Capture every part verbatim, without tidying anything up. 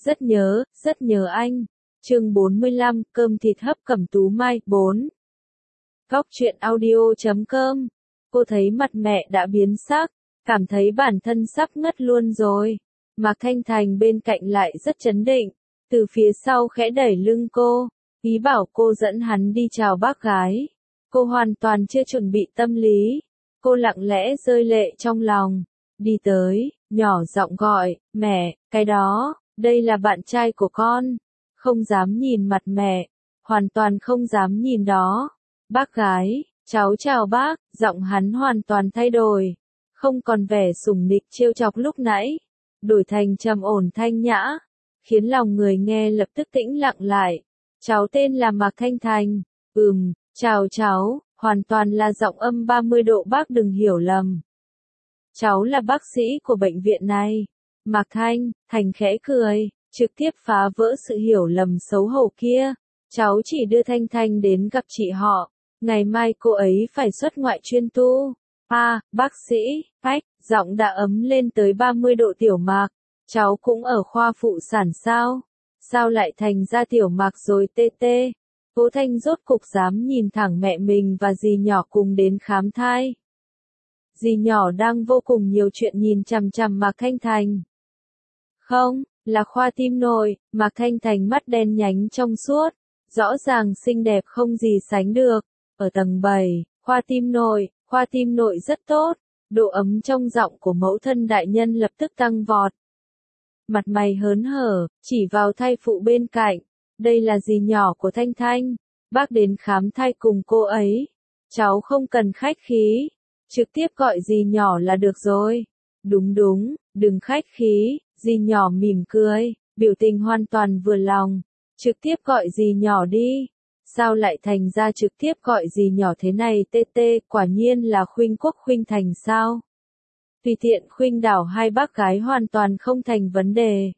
Rất nhớ, rất nhớ anh. Chương bốn mươi lăm, cơm thịt hấp Cẩm Tú Mai, bốn. Góc truyện audio chấm com. Cô thấy mặt mẹ đã biến sắc, cảm thấy bản thân sắp ngất luôn rồi. Mạc Thanh Thành bên cạnh lại rất trấn định, từ phía sau khẽ đẩy lưng cô, ý bảo cô dẫn hắn đi chào bác gái. Cô hoàn toàn chưa chuẩn bị tâm lý, cô lặng lẽ rơi lệ trong lòng, đi tới, nhỏ giọng gọi, mẹ, cái đó, đây là bạn trai của con. Không dám nhìn mặt mẹ, hoàn toàn không dám nhìn đó. Bác gái, cháu chào bác, giọng hắn hoàn toàn thay đổi, không còn vẻ sủng nịnh trêu chọc lúc nãy, đổi thành trầm ổn thanh nhã, khiến lòng người nghe lập tức tĩnh lặng lại. Cháu tên là Mạc Thanh Thành. Ừm, chào cháu, hoàn toàn là giọng âm ba mươi độ, bác đừng hiểu lầm. Cháu là bác sĩ của bệnh viện này. Mạc Thanh Thành khẽ cười, trực tiếp phá vỡ sự hiểu lầm xấu hổ kia. Cháu chỉ đưa Thanh Thanh đến gặp chị họ, ngày mai cô ấy phải xuất ngoại chuyên tu. À, bác sĩ, ách, giọng đã ấm lên tới ba mươi độ. Tiểu Mạc, cháu cũng ở khoa phụ sản sao? Sao lại thành ra Tiểu Mạc rồi tê tê? Cố Thanh rốt cục dám nhìn thẳng mẹ mình và dì nhỏ cùng đến khám thai. Dì nhỏ đang vô cùng nhiều chuyện nhìn chằm chằm Mạc Thanh Thành. Không, là khoa tim nội. Mạc Thanh Thành mắt đen nhánh trong suốt, rõ ràng xinh đẹp không gì sánh được. Ở tầng bảy, khoa tim nội, khoa tim nội rất tốt. Độ ấm trong giọng của mẫu thân đại nhân lập tức tăng vọt. Mặt mày hớn hở, chỉ vào thai phụ bên cạnh. Đây là dì nhỏ của Thanh Thanh. Bác đến khám thai cùng cô ấy. Cháu không cần khách khí, trực tiếp gọi dì nhỏ là được rồi. Đúng đúng, đừng khách khí. Dì nhỏ mỉm cười, biểu tình hoàn toàn vừa lòng. Trực tiếp gọi dì nhỏ đi. Sao lại thành ra trực tiếp gọi dì nhỏ thế này tê tê, quả nhiên là khuynh quốc khuynh thành sao? Tùy tiện khuynh đảo hai bác gái hoàn toàn không thành vấn đề.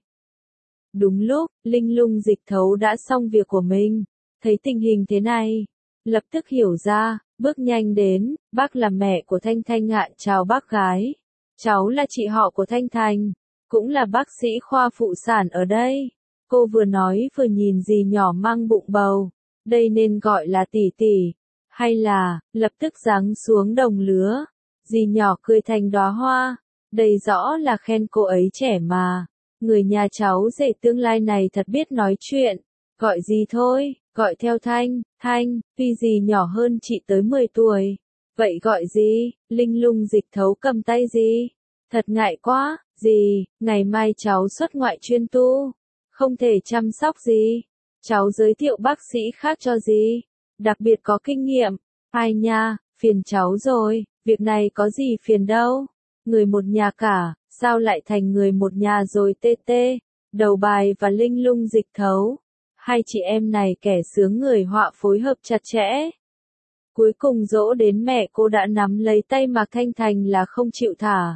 Đúng lúc, Linh Lung Dịch Thấu đã xong việc của mình, thấy tình hình thế này, lập tức hiểu ra, bước nhanh đến, bác là mẹ của Thanh Thanh ạ. Chào bác gái, cháu là chị họ của Thanh Thành, cũng là bác sĩ khoa phụ sản ở đây. Cô vừa nói vừa nhìn dì nhỏ mang bụng bầu, đây nên gọi là tỷ tỷ, hay là, lập tức giáng xuống đồng lứa. Dì nhỏ cười thành đóa hoa, đây rõ là khen cô ấy trẻ mà. Người nhà cháu rể tương lai này thật biết nói chuyện. Gọi gì thôi, gọi theo Thanh, Thanh, tuy dì nhỏ hơn chị tới mười tuổi. Vậy gọi gì? Linh Lung Dịch Thấu cầm tay dì. Thật ngại quá, dì, ngày mai cháu xuất ngoại chuyên tu, không thể chăm sóc dì. Cháu giới thiệu bác sĩ khác cho dì, đặc biệt có kinh nghiệm. Ai nha, phiền cháu rồi, việc này có gì phiền đâu. Người một nhà cả, sao lại thành người một nhà rồi tê tê? Đầu bài và Linh Lung Dịch Thấu, hai chị em này kẻ sướng người họa phối hợp chặt chẽ. Cuối cùng dỗ đến mẹ cô đã nắm lấy tay Mạc Thanh Thành là không chịu thả.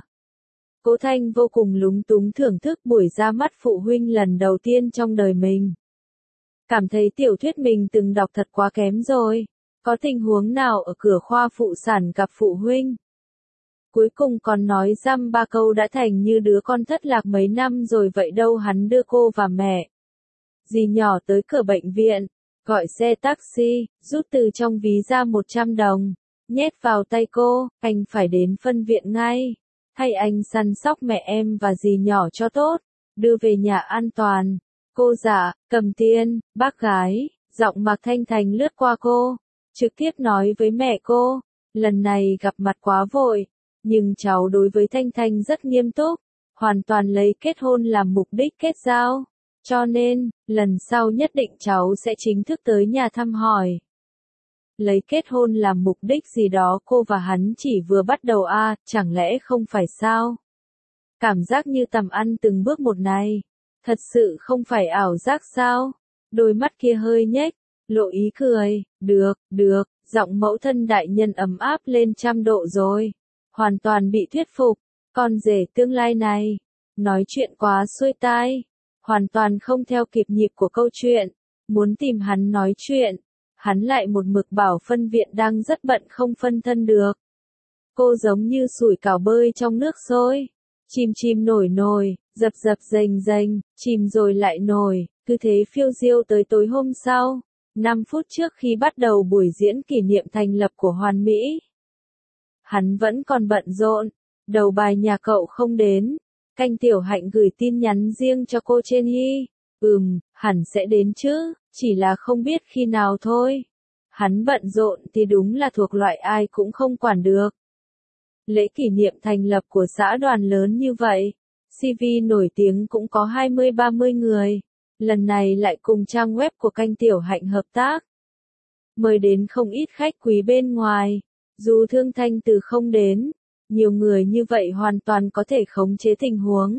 Cố Thanh vô cùng lúng túng thưởng thức buổi ra mắt phụ huynh lần đầu tiên trong đời mình. Cảm thấy tiểu thuyết mình từng đọc thật quá kém rồi. Có tình huống nào ở cửa khoa phụ sản gặp phụ huynh? Cuối cùng còn nói dăm ba câu đã thành như đứa con thất lạc mấy năm rồi vậy đâu. Hắn đưa cô và mẹ dì nhỏ tới cửa bệnh viện, gọi xe taxi, rút từ trong ví ra một trăm đồng, nhét vào tay cô, anh phải đến phân viện ngay. Thay anh săn sóc mẹ em và dì nhỏ cho tốt, đưa về nhà an toàn. Cô dạ, cầm tiền. Bác gái, giọng Mạc Thanh Thành lướt qua cô, trực tiếp nói với mẹ cô, lần này gặp mặt quá vội, nhưng cháu đối với Thanh Thanh rất nghiêm túc, hoàn toàn lấy kết hôn làm mục đích kết giao, cho nên, lần sau nhất định cháu sẽ chính thức tới nhà thăm hỏi. Lấy kết hôn làm mục đích gì đó cô và hắn chỉ vừa bắt đầu a à, chẳng lẽ không phải sao? Cảm giác như tầm ăn từng bước một này, thật sự không phải ảo giác sao? Đôi mắt kia hơi nhếch, lộ ý cười, được, được, giọng mẫu thân đại nhân ấm áp lên trăm độ rồi. Hoàn toàn bị thuyết phục, con rể tương lai này, nói chuyện quá xuôi tai, hoàn toàn không theo kịp nhịp của câu chuyện, muốn tìm hắn nói chuyện, hắn lại một mực bảo phân viện đang rất bận không phân thân được. Cô giống như sủi cảo bơi trong nước sôi, chìm chìm nổi nổi, dập dập dềnh dềnh, chìm rồi lại nổi, cứ thế phiêu diêu tới tối hôm sau, năm phút trước khi bắt đầu buổi diễn kỷ niệm thành lập của Hoàn Mỹ. Hắn vẫn còn bận rộn, đầu bài nhà cậu không đến, Canh Tiểu Hạnh gửi tin nhắn riêng cho cô trên Hy, ừm, hẳn sẽ đến chứ, chỉ là không biết khi nào thôi. Hắn bận rộn thì đúng là thuộc loại ai cũng không quản được. Lễ kỷ niệm thành lập của xã đoàn lớn như vậy, xê vê nổi tiếng cũng có hai mươi ba mươi người, lần này lại cùng trang web của Canh Tiểu Hạnh hợp tác. Mời đến không ít khách quý bên ngoài, dù Thương Thanh Từ không đến, nhiều người như vậy hoàn toàn có thể khống chế tình huống.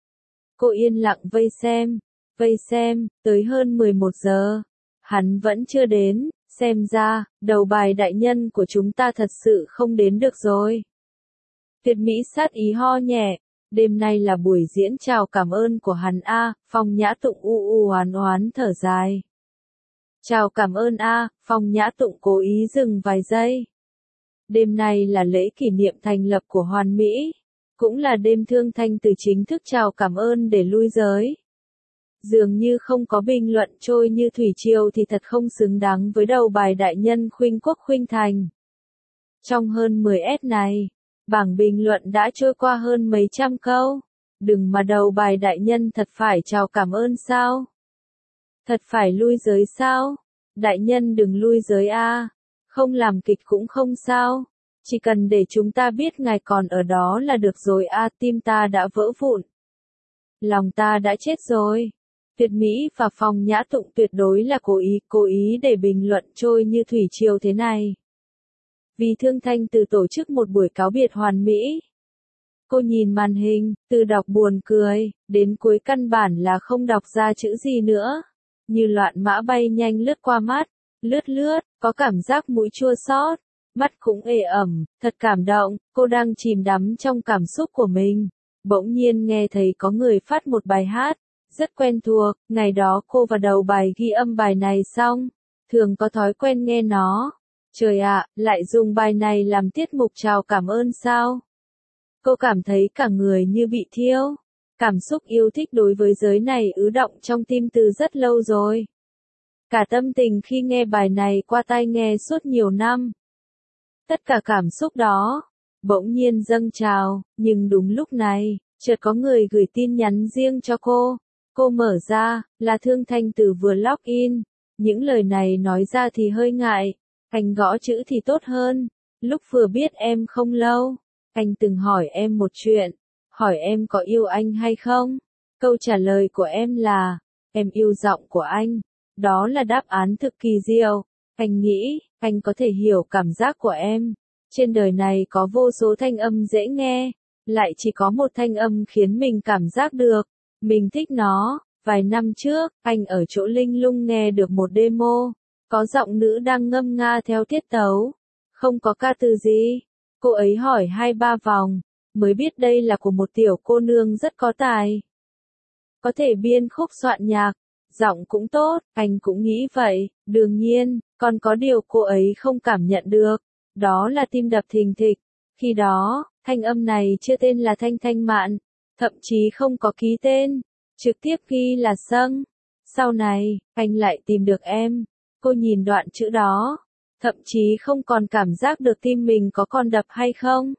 Cô yên lặng vây xem, vây xem, tới hơn mười một giờ, hắn vẫn chưa đến, xem ra, đầu bài đại nhân của chúng ta thật sự không đến được rồi. Việt Mỹ sát ý ho nhẹ, đêm nay là buổi diễn chào cảm ơn của hắn a, Phong Nhã Tụng u u oán oán thở dài. Chào cảm ơn a, Phong Nhã Tụng cố ý dừng vài giây. Đêm nay là lễ kỷ niệm thành lập của Hoàn Mỹ, cũng là đêm Thương Thanh Từ chính thức chào cảm ơn để lui giới. Dường như không có bình luận trôi như thủy triều thì thật không xứng đáng với đầu bài đại nhân Khuynh Quốc Khuynh Thành. Trong hơn mười S này, bảng bình luận đã trôi qua hơn mấy trăm câu. Đừng mà đầu bài đại nhân thật phải chào cảm ơn sao? Thật phải lui giới sao? Đại nhân đừng lui giới a, không làm kịch cũng không sao. Chỉ cần để chúng ta biết ngài còn ở đó là được rồi a, tim ta đã vỡ vụn. Lòng ta đã chết rồi. Việt Mỹ và Phong Nhã Tụng tuyệt đối là cố ý, cố ý để bình luận trôi như thủy triều thế này. Vì Thương Thanh Từ tổ chức một buổi cáo biệt Hoàn Mỹ. Cô nhìn màn hình, từ đọc buồn cười, đến cuối căn bản là không đọc ra chữ gì nữa. Như loạn mã bay nhanh lướt qua mắt, lướt lướt, có cảm giác mũi chua xót, mắt cũng ê ẩm, thật cảm động, cô đang chìm đắm trong cảm xúc của mình. Bỗng nhiên nghe thấy có người phát một bài hát, rất quen thuộc, ngày đó cô vào đầu bài ghi âm bài này xong, thường có thói quen nghe nó. Trời ạ, lại dùng bài này làm tiết mục chào cảm ơn sao? Cô cảm thấy cả người như bị thiêu. Cảm xúc yêu thích đối với giới này ứ động trong tim từ rất lâu rồi. Cả tâm tình khi nghe bài này qua tai nghe suốt nhiều năm. Tất cả cảm xúc đó, bỗng nhiên dâng trào, nhưng đúng lúc này, chợt có người gửi tin nhắn riêng cho cô. Cô mở ra, là Thương Thanh Từ vừa log in. Những lời này nói ra thì hơi ngại. Anh gõ chữ thì tốt hơn. Lúc vừa biết em không lâu, anh từng hỏi em một chuyện. Hỏi em có yêu anh hay không? Câu trả lời của em là, em yêu giọng của anh. Đó là đáp án thực kỳ diệu. Anh nghĩ, anh có thể hiểu cảm giác của em. Trên đời này có vô số thanh âm dễ nghe, lại chỉ có một thanh âm khiến mình cảm giác được. Mình thích nó. Vài năm trước, anh ở chỗ Linh Lung nghe được một demo. Có giọng nữ đang ngâm nga theo tiết tấu. Không có ca từ gì. Cô ấy hỏi hai ba vòng, mới biết đây là của một tiểu cô nương rất có tài. Có thể biên khúc soạn nhạc, giọng cũng tốt, anh cũng nghĩ vậy, đương nhiên, còn có điều cô ấy không cảm nhận được, đó là tim đập thình thịch. Khi đó, thanh âm này chưa tên là Thanh Thanh Mạn, thậm chí không có ký tên, trực tiếp ghi là Sâng. Sau này, anh lại tìm được em, cô nhìn đoạn chữ đó, thậm chí không còn cảm giác được tim mình có còn đập hay không.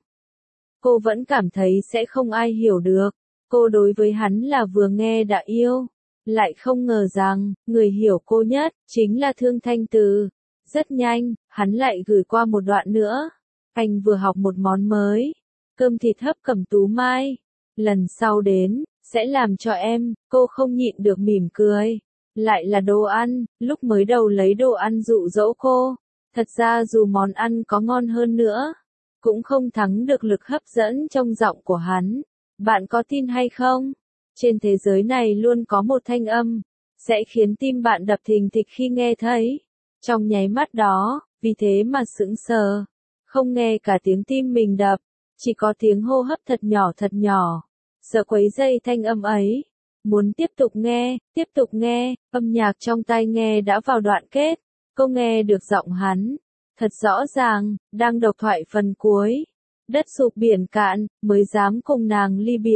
Cô vẫn cảm thấy sẽ không ai hiểu được. Cô đối với hắn là vừa nghe đã yêu. Lại không ngờ rằng, người hiểu cô nhất, chính là Thương Thanh Từ. Rất nhanh, hắn lại gửi qua một đoạn nữa. Anh vừa học một món mới. Cơm thịt hấp cẩm tú mai. Lần sau đến, sẽ làm cho em. Cô không nhịn được mỉm cười. Lại là đồ ăn, lúc mới đầu lấy đồ ăn dụ dỗ cô. Thật ra dù món ăn có ngon hơn nữa, cũng không thắng được lực hấp dẫn trong giọng của hắn. Bạn có tin hay không? Trên thế giới này luôn có một thanh âm, sẽ khiến tim bạn đập thình thịch khi nghe thấy. Trong nháy mắt đó, vì thế mà sững sờ. Không nghe cả tiếng tim mình đập, chỉ có tiếng hô hấp thật nhỏ thật nhỏ. Sợ quấy dây thanh âm ấy. Muốn tiếp tục nghe, tiếp tục nghe, âm nhạc trong tai nghe đã vào đoạn kết. Cô nghe được giọng hắn, thật rõ ràng, đang độc thoại phần cuối. Đất sụp biển cạn, mới dám cùng nàng ly biệt.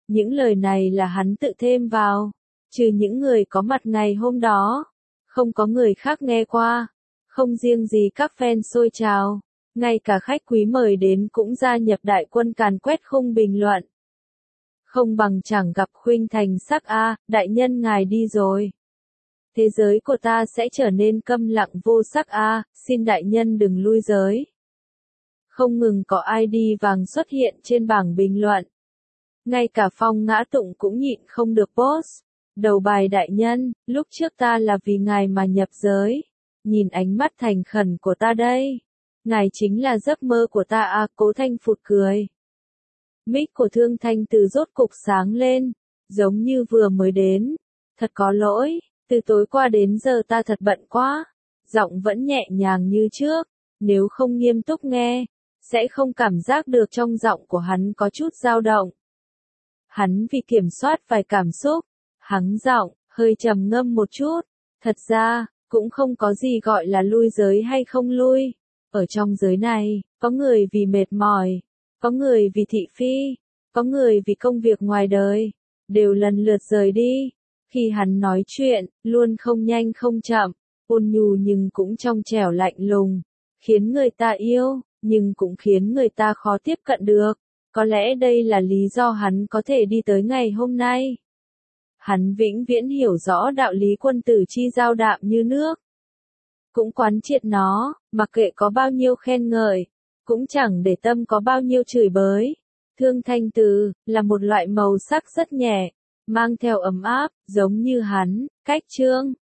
Những lời này là hắn tự thêm vào, trừ những người có mặt ngày hôm đó, không có người khác nghe qua, không riêng gì các fan xôi trào, ngay cả khách quý mời đến cũng gia nhập đại quân càn quét khung bình luận. Không bằng chẳng gặp khuynh thành sắc a, đại nhân ngài đi rồi. Thế giới của ta sẽ trở nên câm lặng vô sắc a, xin đại nhân đừng lui giới. Không ngừng có i đê vàng xuất hiện trên bảng bình luận. Ngay cả Phong Ngã Tụng cũng nhịn không được post. Đầu bài đại nhân, lúc trước ta là vì ngài mà nhập giới. Nhìn ánh mắt thành khẩn của ta đây. Ngài chính là giấc mơ của ta à, Cố Thanh phụt cười. Mic của Thương Thanh Từ rốt cục sáng lên, giống như vừa mới đến. Thật có lỗi, từ tối qua đến giờ ta thật bận quá. Giọng vẫn nhẹ nhàng như trước, nếu không nghiêm túc nghe, sẽ không cảm giác được trong giọng của hắn có chút dao động. Hắn vì kiểm soát vài cảm xúc, hắng giọng, hơi trầm ngâm một chút. Thật ra, cũng không có gì gọi là lui giới hay không lui. Ở trong giới này, có người vì mệt mỏi, có người vì thị phi, có người vì công việc ngoài đời, đều lần lượt rời đi. Khi hắn nói chuyện, luôn không nhanh không chậm, ôn nhu nhưng cũng trong trẻo lạnh lùng, khiến người ta yêu, nhưng cũng khiến người ta khó tiếp cận được. Có lẽ đây là lý do hắn có thể đi tới ngày hôm nay. Hắn vĩnh viễn hiểu rõ đạo lý quân tử chi giao đạm như nước. Cũng quán triệt nó, mặc kệ có bao nhiêu khen ngợi, cũng chẳng để tâm có bao nhiêu chửi bới. Thương Thanh Từ, là một loại màu sắc rất nhẹ, mang theo ấm áp, giống như hắn, cách chương.